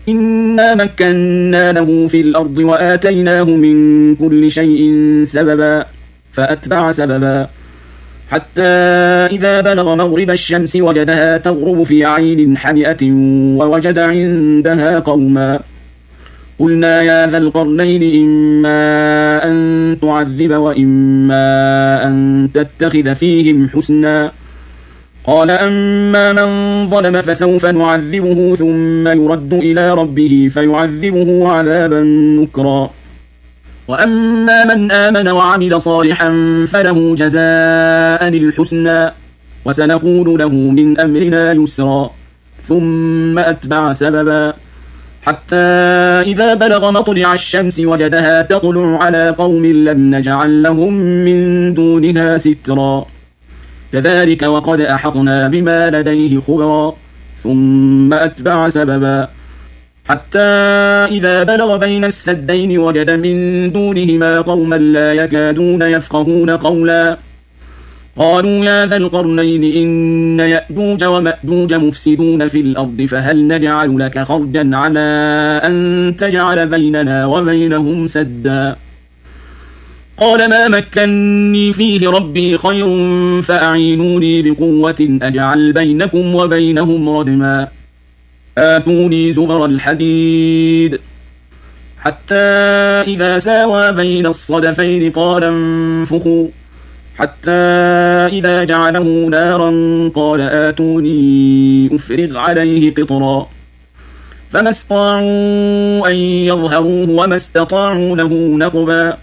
إنا مكنا له في الأرض وآتيناه من كل شيء سببا فأتبع سببا حتى إذا بلغ مغرب الشمس وجدها تغرب في عين حمئة ووجد عندها قوما قلنا يا ذا القرنين إما أن تعذب وإما أن تتخذ فيهم حسنا قال أما من ظلم فسوف نعذبه ثم يرد إلى ربه فيعذبه عذابا نكرا وأما من آمن وعمل صالحا فله جزاء الحسنى وسنقول له من أمرنا يسرا ثم أتبع سببا حتى إذا بلغ مطلع الشمس وجدها تطلع على قوم لم نجعل لهم من دونها سترا كذلك وقد أحطنا بما لديه خبرا ثم أتبع سببا حتى إذا بلغ بين السدين وجد من دونهما قوما لا يكادون يفقهون قولا قالوا يا ذا القرنين إن يأجوج ومأجوج مفسدون في الأرض فهل نجعل لك خرجا على أن تجعل بيننا وبينهم سدا قال ما مكني فيه ربي خير فأعينوني بقوة أجعل بينكم وبينهم ردما آتوني زبر الحديد حتى إذا ساوى بين الصدفين قال انفخوا حتى إذا جعله نارا قال آتوني أفرغ عليه قطرا فما استطاعوا أن يظهروه وما استطاعوا له نقبا